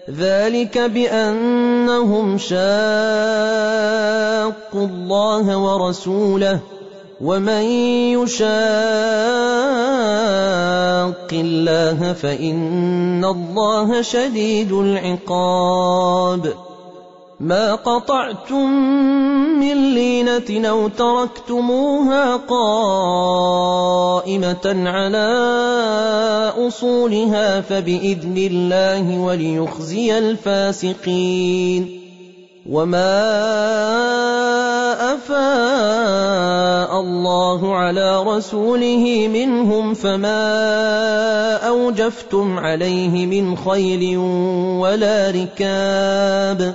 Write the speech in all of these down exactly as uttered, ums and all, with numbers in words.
ذلك بأنهم شاقوا الله ورسوله ومن يشاق الله فإن الله شديد العقاب ما قطعتم من لينة أو تركتموها قائمة على أصولها فبإذن الله وليخزي الفاسقين وما أفاء الله على رسوله منهم فما أوجفتم عليه من خيل ولا ركاب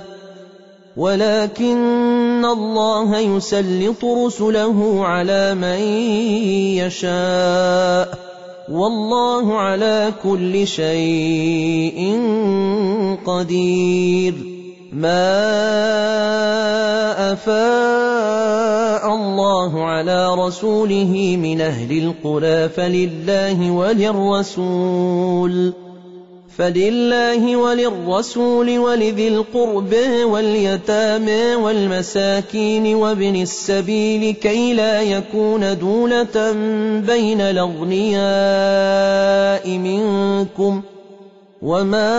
ولكن الله يسلط رسله على من يشاء والله على كل شيء قدير ما أفاء الله على رسوله من أهل القرى فلله وللرسول فلله وللرسول ولذي القرب واليتامى والمساكين وابن السبيل كي لا يكون دولة بين الأغنياء منكم وما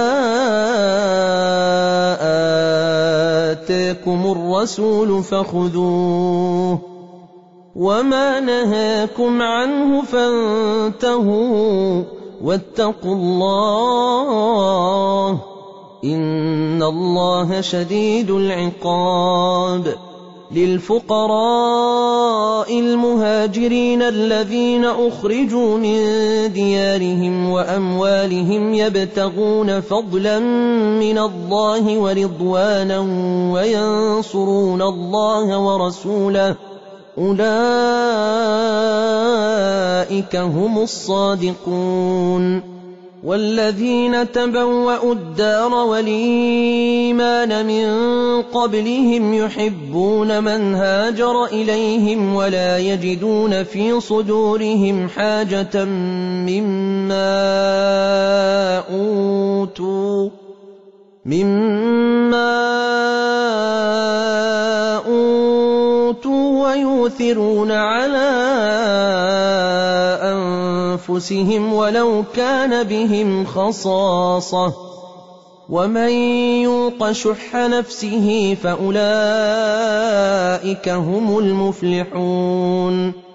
آتاكم الرسول فخذوه وما نهاكم عنه فانتهوا واتقوا الله إن الله شديد العقاب للفقراء المهاجرين الذين أخرجوا من ديارهم وأموالهم يبتغون فضلا من الله ورضوانا وينصرون الله ورسوله أولئك هم الصادقون والذين تبوأوا الدار والإيمان من قبلهم يحبون من هاجر إليهم ولا يجدون في صدورهم حاجة مما أوتوا مما أوتوا ويؤثرون على أنفسهم ولو كان بهم خصاصة ومن يوق شح نفسه فأولئك هم المفلحون